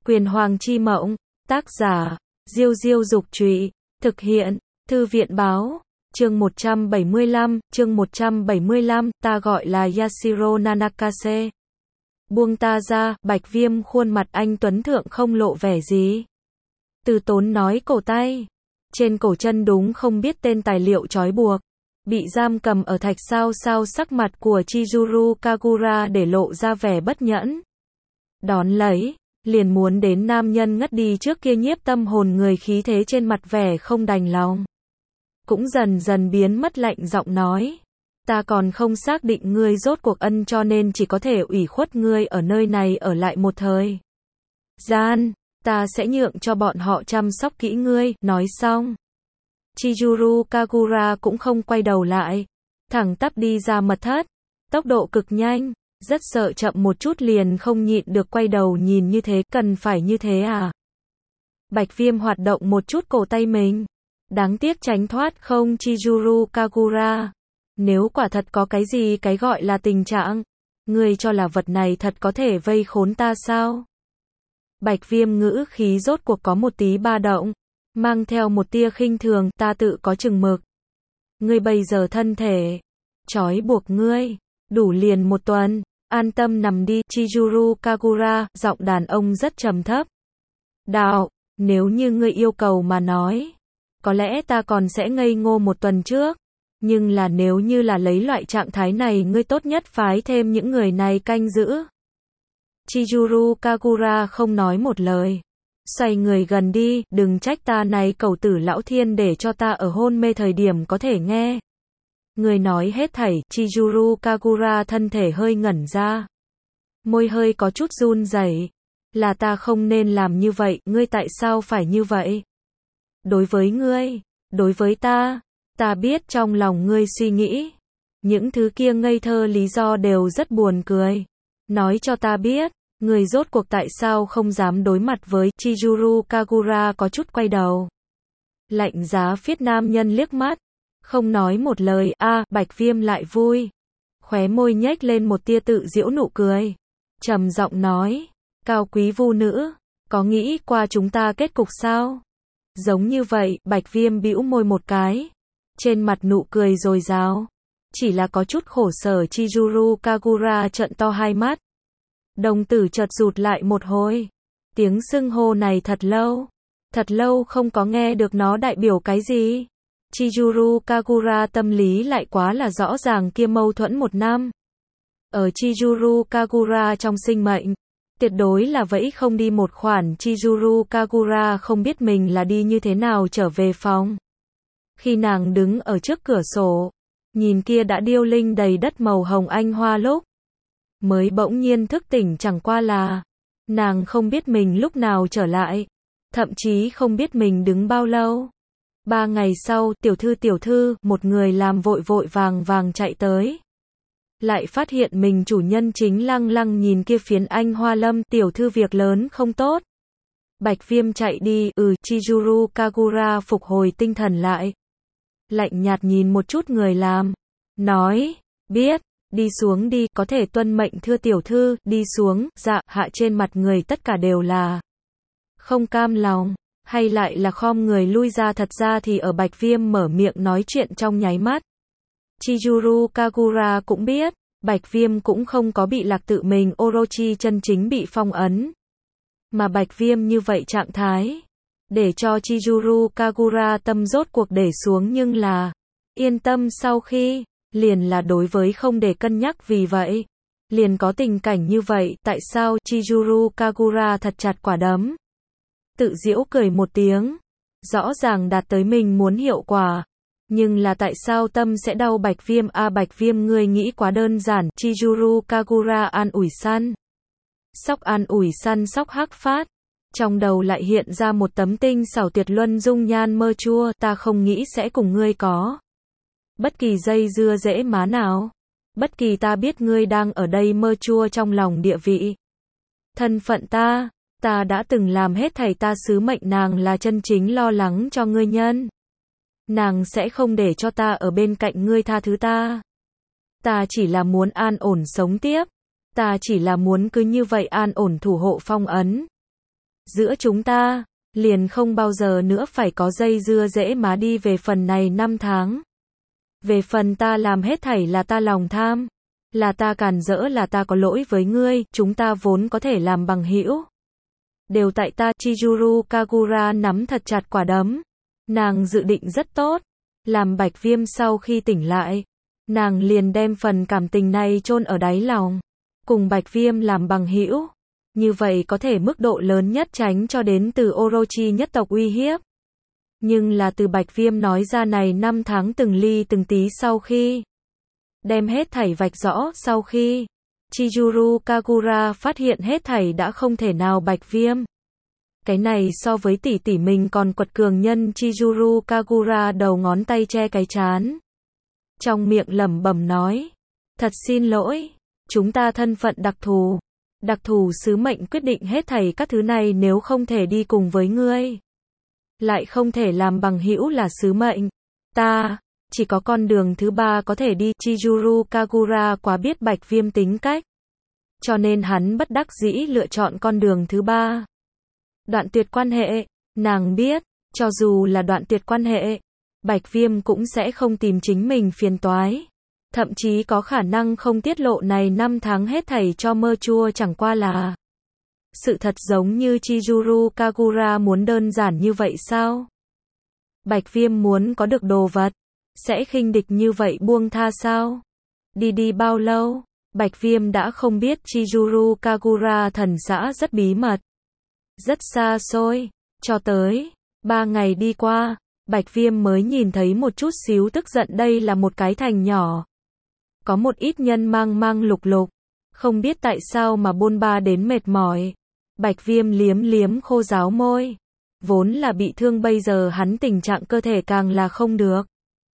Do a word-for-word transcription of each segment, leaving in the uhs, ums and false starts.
Quyền Hoàng chi mộng, tác giả, Diêu Diêu Dục Trụy, thực hiện, Thư viện Báo, chương một trăm bảy mươi lăm, chương một trăm bảy mươi lăm, ta gọi là Yashiro Nanakase. Buông ta ra, Bạch Viêm khuôn mặt anh tuấn thượng không lộ vẻ gì. Từ Tốn nói cổ tay, trên cổ chân đúng không biết tên tài liệu trói buộc, bị giam cầm ở thạch sao sao, sắc mặt của Chizuru Kagura để lộ ra vẻ bất nhẫn. Đón lấy, liền muốn đến nam nhân ngất đi trước kia nhiếp tâm hồn người, khí thế trên mặt vẻ không đành lòng. Cũng dần dần biến mất, lạnh giọng nói. Ta còn không xác định ngươi rốt cuộc ân, cho nên chỉ có thể ủy khuất ngươi ở nơi này ở lại một thời gian, ta sẽ nhượng cho bọn họ chăm sóc kỹ ngươi. Nói xong, Chizuru Kagura cũng không quay đầu lại, thẳng tắp đi ra mật thất, tốc độ cực nhanh, rất sợ chậm một chút liền không nhịn được quay đầu nhìn. Như thế, cần phải như thế à? Bạch Viêm hoạt động một chút cổ tay mình, đáng tiếc tránh thoát không. Chizuru Kagura, nếu quả thật có cái gì cái gọi là tình trạng, ngươi cho là vật này thật có thể vây khốn ta sao? Bạch Viêm ngữ khí rốt cuộc có một tí ba động, mang theo một tia khinh thường. Ta tự có chừng mực. Ngươi bây giờ thân thể trói buộc ngươi đủ liền một tuần, an tâm nằm đi. Chizuru Kagura, giọng đàn ông rất trầm thấp. Đạo, nếu như ngươi yêu cầu mà nói, có lẽ ta còn sẽ ngây ngô một tuần trước. Nhưng là nếu như là lấy loại trạng thái này, ngươi tốt nhất phái thêm những người này canh giữ. Chizuru Kagura không nói một lời, xoay người gần đi. Đừng trách ta này cẩu tử lão thiên, để cho ta ở hôn mê thời điểm có thể nghe người nói hết thảy. Chizuru Kagura thân thể hơi ngẩn ra, môi hơi có chút run rẩy. Là ta không nên làm như vậy. Ngươi tại sao phải như vậy? Đối với ngươi, đối với ta, ta biết trong lòng ngươi suy nghĩ. Những thứ kia ngây thơ lý do đều rất buồn cười. Nói cho ta biết, ngươi rốt cuộc tại sao không dám đối mặt với. Chizuru Kagura có chút quay đầu, lạnh giá phiết nam nhân liếc mắt, không nói một lời. A, à, Bạch Viêm lại vui, khóe môi nhếch lên một tia tự giễu nụ cười, trầm giọng nói, cao quý vu nữ, có nghĩ qua chúng ta kết cục sao? Giống như vậy. Bạch Viêm bĩu môi một cái, trên mặt nụ cười dồi dào, chỉ là có chút khổ sở. Chizuru Kagura trợn to hai mắt, đồng tử chợt rụt lại một hồi. Tiếng xưng hô này thật lâu, thật lâu không có nghe được, nó đại biểu cái gì? Chizuru Kagura tâm lý lại quá là rõ ràng. Kia mâu thuẫn một năm, ở Chizuru Kagura trong sinh mệnh, tuyệt đối là vẫy không đi một khoản. Chizuru Kagura không biết mình là đi như thế nào trở về phòng. Khi nàng đứng ở trước cửa sổ, nhìn kia đã điêu linh đầy đất màu hồng anh hoa lúc, mới bỗng nhiên thức tỉnh. Chẳng qua là, nàng không biết mình lúc nào trở lại, thậm chí không biết mình đứng bao lâu. Ba ngày sau, tiểu thư tiểu thư, một người làm vội vội vàng vàng chạy tới. Lại phát hiện mình chủ nhân chính lăng lăng nhìn kia phiến anh hoa lâm. Tiểu thư, việc lớn không tốt. Bạch Viêm chạy đi. Ừ. Chizuru Kagura phục hồi tinh thần lại, lạnh nhạt nhìn một chút người làm, nói, biết, đi xuống đi, có thể tuân mệnh thưa tiểu thư. Đi xuống. Dạ. Hạ trên mặt người tất cả đều là không cam lòng, hay lại là khom người lui ra. Thật ra thì ở Bạch Viêm mở miệng nói chuyện trong nháy mắt, Chizuru Kagura cũng biết, Bạch Viêm cũng không có bị lạc tự mình. Orochi chân chính bị phong ấn, mà Bạch Viêm như vậy trạng thái, để cho Chizuru Kagura tâm rốt cuộc để xuống. Nhưng là, yên tâm sau khi, liền là đối với không để cân nhắc. Vì vậy, liền có tình cảnh như vậy. Tại sao? Chizuru Kagura thật chặt quả đấm, tự giễu cười một tiếng. Rõ ràng đạt tới mình muốn hiệu quả, nhưng là tại sao tâm sẽ đau? Bạch Viêm, a à, Bạch Viêm, ngươi nghĩ quá đơn giản. Chizuru Kagura an ủi săn sóc, an ủi săn sóc hắc phát, trong đầu lại hiện ra một tấm tinh xảo tuyệt luân dung nhan mơ chua. Ta không nghĩ sẽ cùng ngươi có bất kỳ dây dưa dễ má nào, bất kỳ ta biết ngươi đang ở đây mơ chua trong lòng địa vị, thân phận ta. Ta đã từng làm hết thảy ta sứ mệnh. Nàng là chân chính lo lắng cho ngươi nhân, nàng sẽ không để cho ta ở bên cạnh ngươi. Tha thứ ta, ta chỉ là muốn an ổn sống tiếp, ta chỉ là muốn cứ như vậy an ổn thủ hộ phong ấn. giữa chúng ta, liền không bao giờ nữa phải có dây dưa dễ má đi về phần này năm tháng. Về phần ta làm hết thảy là ta lòng tham, là ta càn rỡ, là ta có lỗi với ngươi, chúng ta vốn có thể làm bằng hữu. Đều tại ta. Chizuru Kagura nắm thật chặt quả đấm. Nàng dự định rất tốt. Làm Bạch Viêm sau khi tỉnh lại, nàng liền đem phần cảm tình này chôn ở đáy lòng. Cùng Bạch Viêm làm bằng hữu. Như vậy có thể mức độ lớn nhất tránh cho đến từ Orochi nhất tộc uy hiếp. Nhưng là từ Bạch Viêm nói ra này năm tháng từng ly từng tí sau khi đem hết thảy vạch rõ, sau khi Chizuru Kagura phát hiện hết thảy đã không thể nào Bạch Viêm. Cái này so với tỷ tỷ mình còn quật cường nhân. Chizuru Kagura đầu ngón tay che cái trán. Trong miệng lẩm bẩm nói. Thật xin lỗi. Chúng ta thân phận đặc thù. Đặc thù sứ mệnh quyết định hết thảy các thứ này, nếu không thể đi cùng với ngươi, lại không thể làm bằng hữu là sứ mệnh. Ta, chỉ có con đường thứ ba có thể đi. Chizuru Kagura quá biết Bạch Viêm tính cách. Cho nên hắn bất đắc dĩ lựa chọn con đường thứ ba. Đoạn tuyệt quan hệ. Nàng biết, cho dù là đoạn tuyệt quan hệ, Bạch Viêm cũng sẽ không tìm chính mình phiền toái. Thậm chí có khả năng không tiết lộ này năm tháng hết thảy cho mơ chua, chẳng qua là sự thật giống như Chizuru Kagura muốn đơn giản như vậy sao? Bạch Viêm muốn có được đồ vật, sẽ khinh địch như vậy buông tha sao? Đi đi bao lâu? Bạch Viêm đã không biết. Chizuru Kagura thần xã rất bí mật, rất xa xôi, cho tới ba ngày đi qua, Bạch Viêm mới nhìn thấy một chút xíu tức giận. Đây là một cái thành nhỏ, có một ít nhân mang mang lục lục, không biết tại sao mà bôn ba đến mệt mỏi. Bạch Viêm liếm liếm khô ráo môi, vốn là bị thương, bây giờ hắn tình trạng cơ thể càng là không được.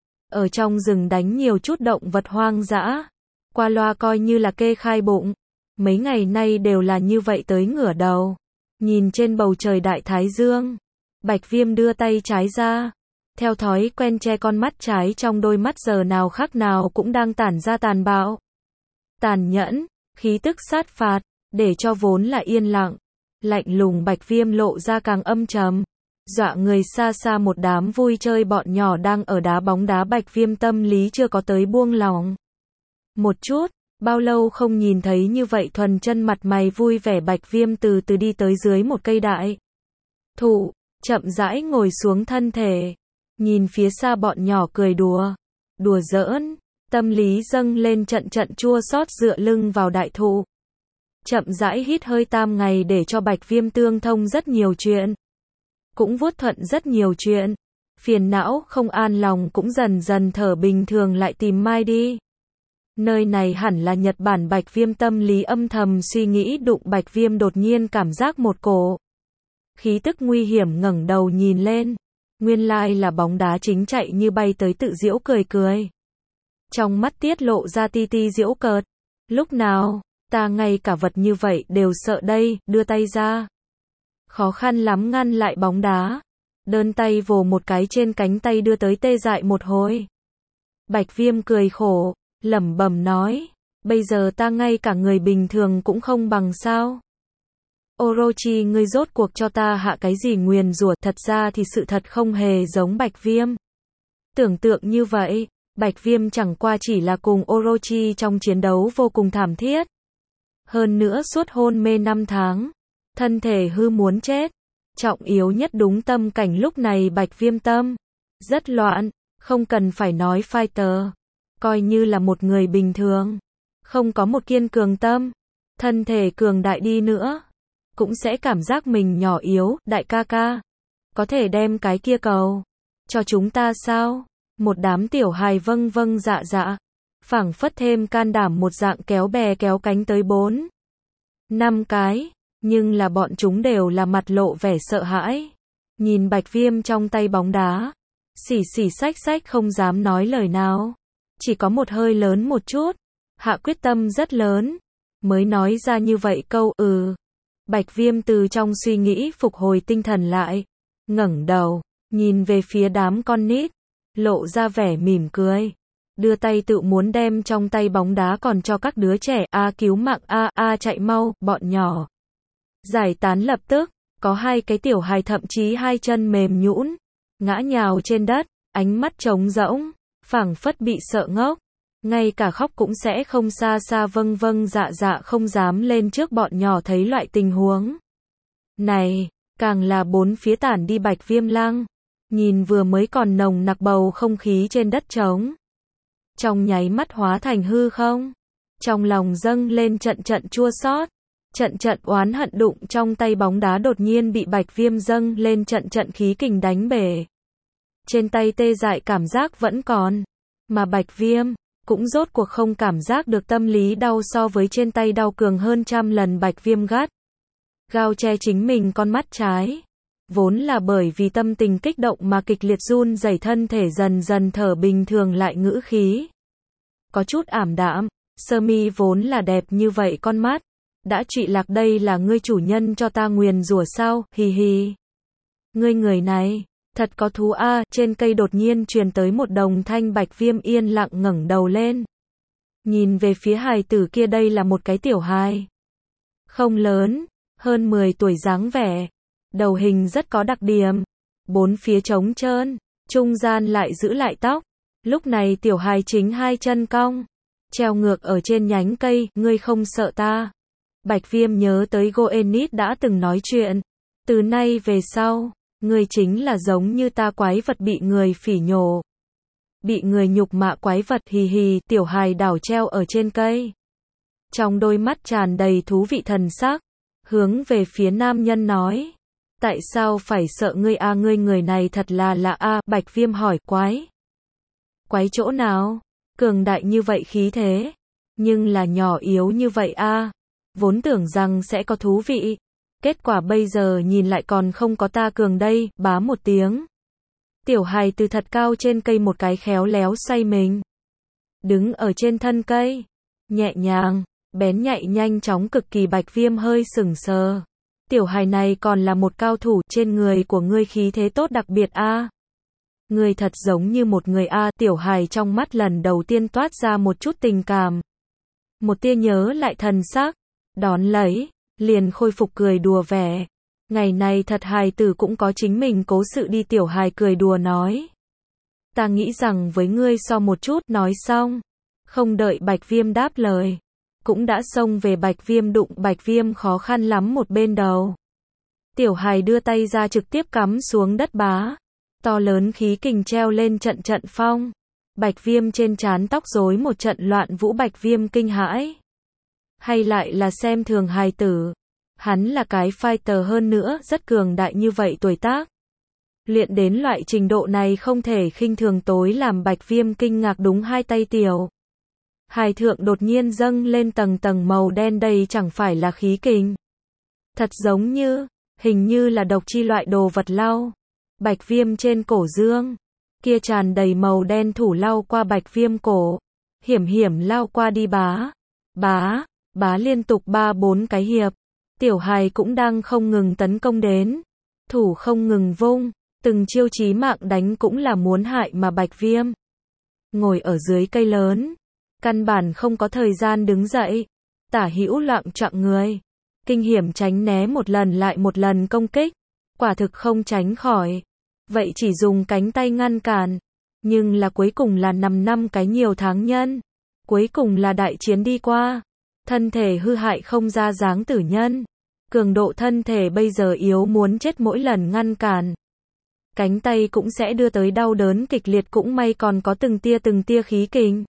Ở trong rừng đánh nhiều chút động vật hoang dã, qua loa coi như là kê khai bụng. Mấy ngày nay đều là như vậy, tới ngửa đầu, nhìn trên bầu trời đại thái dương. Bạch Viêm đưa tay trái ra, theo thói quen che con mắt trái, trong đôi mắt giờ nào khác nào cũng đang tản ra tàn bạo, tàn nhẫn, khí tức sát phạt, để cho vốn là yên lặng, lạnh lùng Bạch Viêm lộ ra càng âm trầm, dọa người. Xa xa một đám vui chơi bọn nhỏ đang ở đá bóng đá. Bạch Viêm tâm lý chưa có tới buông lỏng một chút. Bao lâu không nhìn thấy như vậy thuần chân mặt mày vui vẻ. Bạch Viêm từ từ đi tới dưới một cây đại thụ, chậm rãi ngồi xuống thân thể, nhìn phía xa bọn nhỏ cười đùa, đùa giỡn, tâm lý dâng lên trận trận chua xót. Dựa lưng vào đại thụ, chậm rãi hít hơi. Tam ngày để cho Bạch Viêm tương thông rất nhiều chuyện, cũng vuốt thuận rất nhiều chuyện, phiền não không an lòng cũng dần dần thở bình thường lại. Tìm Mai đi. Nơi này hẳn là Nhật Bản. Bạch Viêm tâm lý âm thầm suy nghĩ. Đụng Bạch Viêm đột nhiên cảm giác một cổ khí tức nguy hiểm, ngẩng đầu nhìn lên, nguyên lai là bóng đá chính chạy như bay tới. Tự giễu cười cười, trong mắt tiết lộ ra ti ti giễu cợt. Lúc nào, ta ngay cả vật như vậy đều sợ đây. Đưa tay ra, khó khăn lắm ngăn lại bóng đá, đơn tay vồ một cái trên cánh tay, đưa tới tê dại một hồi. Bạch Viêm cười khổ, lẩm bẩm nói, bây giờ ta ngay cả người bình thường cũng không bằng sao? Orochi, ngươi rốt cuộc cho ta hạ cái gì nguyền rủa? Thật ra thì sự thật không hề giống Bạch Viêm tưởng tượng như vậy. Bạch Viêm chẳng qua chỉ là cùng Orochi trong chiến đấu vô cùng thảm thiết, hơn nữa suốt hôn mê năm tháng, thân thể hư muốn chết. Trọng yếu nhất đúng tâm cảnh lúc này Bạch Viêm tâm rất loạn, không cần phải nói fighter, coi như là một người bình thường, không có một kiên cường tâm, thân thể cường đại đi nữa, cũng sẽ cảm giác mình nhỏ yếu. Đại ca ca, có thể đem cái kia cầu cho chúng ta sao? Một đám tiểu hài vâng vâng dạ dạ, phảng phất thêm can đảm một dạng, kéo bè kéo cánh tới bốn năm cái, nhưng là bọn chúng đều là mặt lộ vẻ sợ hãi, nhìn Bạch Viêm trong tay bóng đá, xỉ xỉ xách xách không dám nói lời nào, chỉ có một hơi lớn một chút, hạ quyết tâm rất lớn, mới nói ra như vậy câu ừ. Bạch Viêm từ trong suy nghĩ phục hồi tinh thần lại, ngẩng đầu, nhìn về phía đám con nít, lộ ra vẻ mỉm cười, đưa tay tự muốn đem trong tay bóng đá còn cho các đứa trẻ. A cứu mạng, a a chạy mau, bọn nhỏ giải tán lập tức, Có hai cái tiểu hài thậm chí hai chân mềm nhũn, ngã nhào trên đất, ánh mắt trống rỗng, phảng phất bị sợ ngốc. Ngay cả khóc cũng sẽ không xa xa vâng vâng dạ dạ không dám lên trước bọn nhỏ thấy loại tình huống này, càng là bốn phía tản đi Bạch Viêm Lăng. Nhìn vừa mới còn nồng nặc bầu không khí trên đất trống, trong nháy mắt hóa thành hư không. Trong lòng dâng lên trận trận chua xót, trận trận oán hận đụng trong tay bóng đá đột nhiên bị Bạch Viêm dâng lên trận trận khí kình đánh bể. Trên tay tê dại cảm giác vẫn còn, mà Bạch Viêm cũng rốt cuộc không cảm giác được tâm lý đau so với trên tay đau cường hơn trăm lần. Bạch Viêm gắt gao che chính mình con mắt trái, vốn là bởi vì tâm tình kích động mà kịch liệt run rẩy thân thể dần dần thở bình thường lại ngữ khí có chút ảm đạm. Sơ mi vốn là đẹp như vậy con mắt, đã trụy lạc, đây là ngươi chủ nhân cho ta nguyền rủa sao, hì hì. Ngươi người này, thật có thú a. À. Trên cây đột nhiên truyền tới một đồng thanh. Bạch Viêm yên lặng ngẩng đầu lên, nhìn về phía hài tử kia, đây là một cái tiểu hài. Không lớn, hơn mười tuổi dáng vẻ, đầu hình rất có đặc điểm, bốn phía trống trơn, trung gian lại giữ lại tóc. Lúc này tiểu hài chính hai chân cong, treo ngược ở trên nhánh cây, ngươi không sợ ta. Bạch Viêm nhớ tới Goenit đã từng nói chuyện, từ nay về sau, ngươi chính là giống như ta quái vật bị người phỉ nhổ, bị người nhục mạ quái vật, hì hì. Tiểu hài đảo treo ở trên cây, trong đôi mắt tràn đầy thú vị thần sắc, hướng về phía nam nhân nói, tại sao phải sợ ngươi a? À, ngươi người này thật là lạ a. À. Bạch Viêm hỏi, quái quái chỗ nào? Cường đại như vậy khí thế, nhưng là nhỏ yếu như vậy a. À. Vốn tưởng rằng sẽ có thú vị, kết quả bây giờ nhìn lại còn không có ta cường đây. Bá một tiếng, tiểu hài từ thật cao trên cây một cái khéo léo xoay mình, đứng ở trên thân cây, nhẹ nhàng, bén nhạy, nhanh chóng cực kỳ. Bạch Viêm hơi sững sờ, tiểu hài này còn là một cao thủ, trên người của ngươi khí thế tốt đặc biệt a. À. Ngươi thật giống như một người a. À. Tiểu hài trong mắt lần đầu tiên toát ra một chút tình cảm, một tia nhớ lại thần sắc, đón lấy, liền khôi phục cười đùa vẻ. Ngày này thật hài tử cũng có chính mình cố sự đi. Tiểu hài cười đùa nói, ta nghĩ rằng với ngươi so một chút. Nói xong, không đợi Bạch Viêm đáp lời, cũng đã xông về Bạch Viêm, đụng Bạch Viêm khó khăn lắm một bên đầu. Tiểu hài đưa tay ra trực tiếp cắm xuống đất, bá, to lớn khí kình treo lên trận trận phong. Bạch Viêm trên trán tóc rối một trận loạn vũ. Bạch Viêm kinh hãi, hay lại là xem thường hài tử, hắn là cái fighter, hơn nữa rất cường đại, như vậy tuổi tác, luyện đến loại trình độ này không thể khinh thường. Tối làm Bạch Viêm kinh ngạc đúng hai tay tiểu hài thượng đột nhiên dâng lên tầng tầng màu đen, đây chẳng phải là khí kình, thật giống như, hình như là độc chi loại đồ vật lau. Bạch Viêm trên cổ dương, kia tràn đầy màu đen thủ lau qua Bạch Viêm cổ, hiểm hiểm lao qua đi, bá, bá, bá liên tục ba bốn cái hiệp. Tiểu hài cũng đang không ngừng tấn công đến, thủ không ngừng vung, từng chiêu chí mạng đánh cũng là muốn hại mà Bạch Viêm ngồi ở dưới cây lớn, căn bản không có thời gian đứng dậy, tả hữu loạng choạng người, kinh hiểm tránh né một lần lại một lần công kích, quả thực không tránh khỏi, vậy chỉ dùng cánh tay ngăn cản, nhưng là cuối cùng là nằm năm cái nhiều tháng nhân, cuối cùng là đại chiến đi qua, thân thể hư hại không ra dáng tử nhân, cường độ thân thể bây giờ yếu muốn chết, mỗi lần ngăn cản, cánh tay cũng sẽ đưa tới đau đớn kịch liệt, cũng may còn có từng tia từng tia khí kình.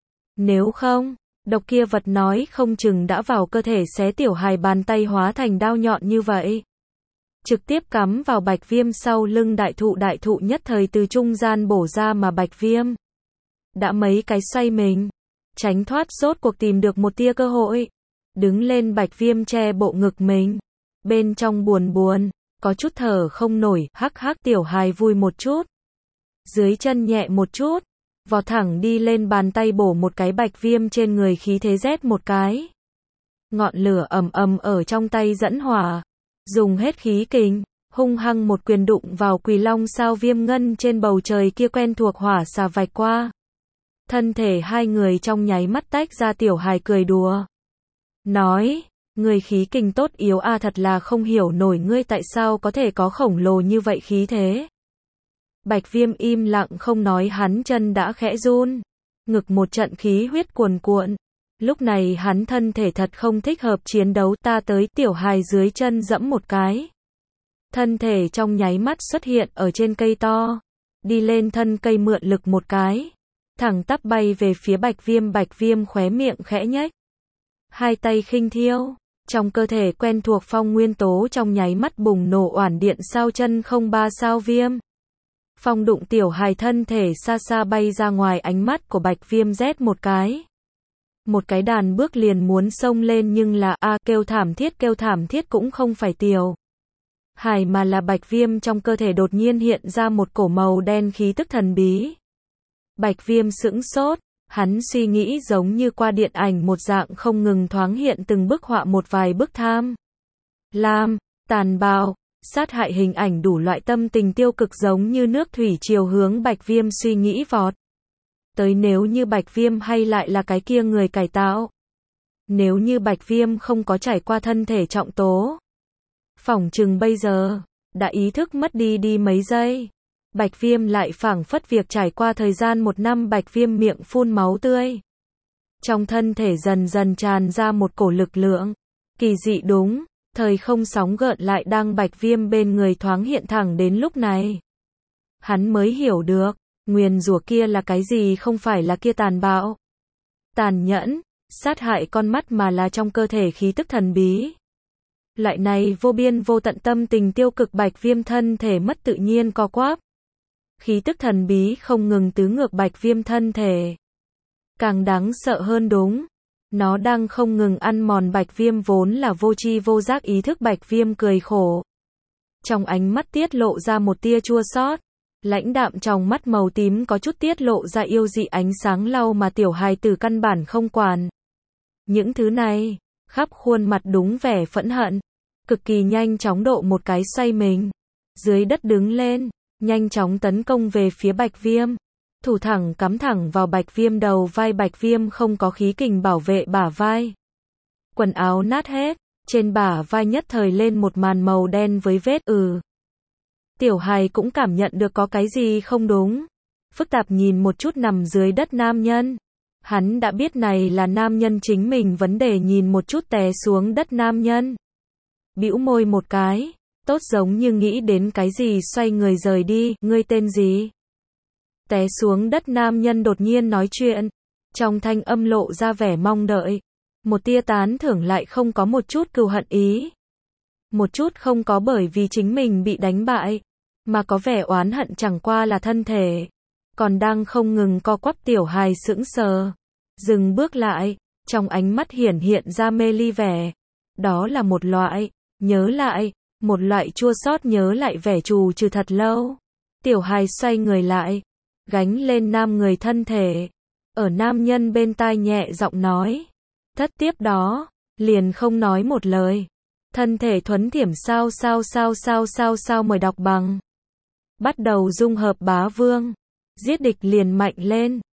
Nếu không, độc kia vật nói không chừng đã vào cơ thể xé tiểu hài, bàn tay hóa thành đao nhọn như vậy, trực tiếp cắm vào Bạch Viêm sau lưng. Đại thụ đại thụ nhất thời từ trung gian bổ ra, mà Bạch Viêm đã mấy cái xoay mình, tránh thoát, rốt cuộc tìm được một tia cơ hội, đứng lên. Bạch Viêm che bộ ngực mình, bên trong buồn buồn, có chút thở không nổi, hắc hắc. Tiểu hài vui một chút, dưới chân nhẹ một chút, vọt thẳng đi lên, bàn tay bổ một cái. Bạch Viêm trên người khí thế rét một cái, ngọn lửa ầm ầm ở trong tay dẫn hỏa, dùng hết khí kình, hung hăng một quyền đụng vào Quỳ Long sao Viêm Ngân trên bầu trời kia, quen thuộc hỏa xà vạch qua. Thân thể hai người trong nháy mắt tách ra. Tiểu hài cười đùa nói, Người khí kình tốt yếu à, thật là không hiểu nổi ngươi tại sao có thể có khổng lồ như vậy khí thế. Bạch Viêm im lặng không nói, hắn chân đã khẽ run, ngực một trận khí huyết cuồn cuộn. Lúc này hắn thân thể thật không thích hợp chiến đấu, ta tới, tiểu hài dưới chân dẫm một cái. Thân thể trong nháy mắt xuất hiện ở trên cây to, đi lên thân cây mượn lực một cái, thẳng tắp bay về phía Bạch Viêm. Bạch Viêm khóe miệng khẽ nhếch, hai tay khinh thiêu, trong cơ thể quen thuộc phong nguyên tố trong nháy mắt bùng nổ oản điện sao chân không ba sao viêm. Phong đụng tiểu hài thân thể xa xa bay ra ngoài, ánh mắt của Bạch Viêm rét một cái. Một cái đàn bước liền muốn xông lên, nhưng là a à, kêu thảm thiết, kêu thảm thiết cũng không phải tiểu hài mà là Bạch Viêm, trong cơ thể đột nhiên hiện ra một cổ màu đen khí tức thần bí. Bạch Viêm sững sốt, hắn suy nghĩ giống như qua điện ảnh một dạng, không ngừng thoáng hiện từng bức họa, một vài bức tham lam, tàn bạo, sát hại hình ảnh, đủ loại tâm tình tiêu cực giống như nước thủy triều hướng Bạch Viêm suy nghĩ vọt tới. Nếu như Bạch Viêm hay lại là cái kia người cải tạo, nếu như Bạch Viêm không có trải qua thân thể trọng tố, phỏng chừng bây giờ đã ý thức mất đi đi mấy giây. Bạch Viêm lại phảng phất việc trải qua thời gian một năm. Bạch Viêm miệng phun máu tươi, trong thân thể dần dần tràn ra một cổ lực lượng kỳ dị. Đúng thời không sóng gợn lại đang Bạch Viêm bên người thoáng hiện. Thẳng đến lúc này hắn mới hiểu được nguyền rủa kia là cái gì, không phải là kia tàn bạo, tàn nhẫn, sát hại con mắt, mà là trong cơ thể khí tức thần bí. Loại này vô biên vô tận tâm tình tiêu cực. Bạch Viêm thân thể mất tự nhiên co quắp, khí tức thần bí không ngừng tứ ngược Bạch Viêm thân thể. Càng đáng sợ hơn, đúng, nó đang không ngừng ăn mòn Bạch Viêm vốn là vô tri vô giác ý thức. Bạch Viêm cười khổ, trong ánh mắt tiết lộ ra một tia chua xót, lãnh đạm trong mắt màu tím có chút tiết lộ ra yêu dị ánh sáng lau mà tiểu hài tử căn bản không quản những thứ này, khắp khuôn mặt đúng vẻ phẫn hận, cực kỳ nhanh chóng độ một cái xoay mình dưới đất đứng lên, nhanh chóng tấn công về phía Bạch Viêm, thủ thẳng cắm thẳng vào Bạch Viêm đầu vai. Bạch Viêm không có khí kình bảo vệ bả vai, quần áo nát hết, trên bả vai nhất thời lên một màn màu đen với vết ừ. Tiểu hài cũng cảm nhận được có cái gì không đúng, phức tạp nhìn một chút nằm dưới đất nam nhân. Hắn đã biết này là nam nhân chính mình, vấn đề nhìn một chút té xuống đất nam nhân, bĩu môi một cái, tốt giống như nghĩ đến cái gì xoay người rời đi. Ngươi tên gì? Té xuống đất nam nhân đột nhiên nói chuyện, trong thanh âm lộ ra vẻ mong đợi, một tia tán thưởng lại không có một chút cừu hận ý, một chút không có bởi vì chính mình bị đánh bại, mà có vẻ oán hận. Chẳng qua là thân thể còn đang không ngừng co quắp. Tiểu hài sững sờ, dừng bước lại, trong ánh mắt hiển hiện ra mê ly vẻ, đó là một loại nhớ lại, một loại chua xót nhớ lại vẻ trù trừ thật lâu. Tiểu hài xoay người lại, gánh lên nam người thân thể, ở nam nhân bên tai nhẹ giọng nói, thất tiếp đó, liền không nói một lời. Thân thể thuấn thiểm sao sao sao sao sao sao mời đọc bằng. Bắt đầu dung hợp bá vương, giết địch liền mạnh lên.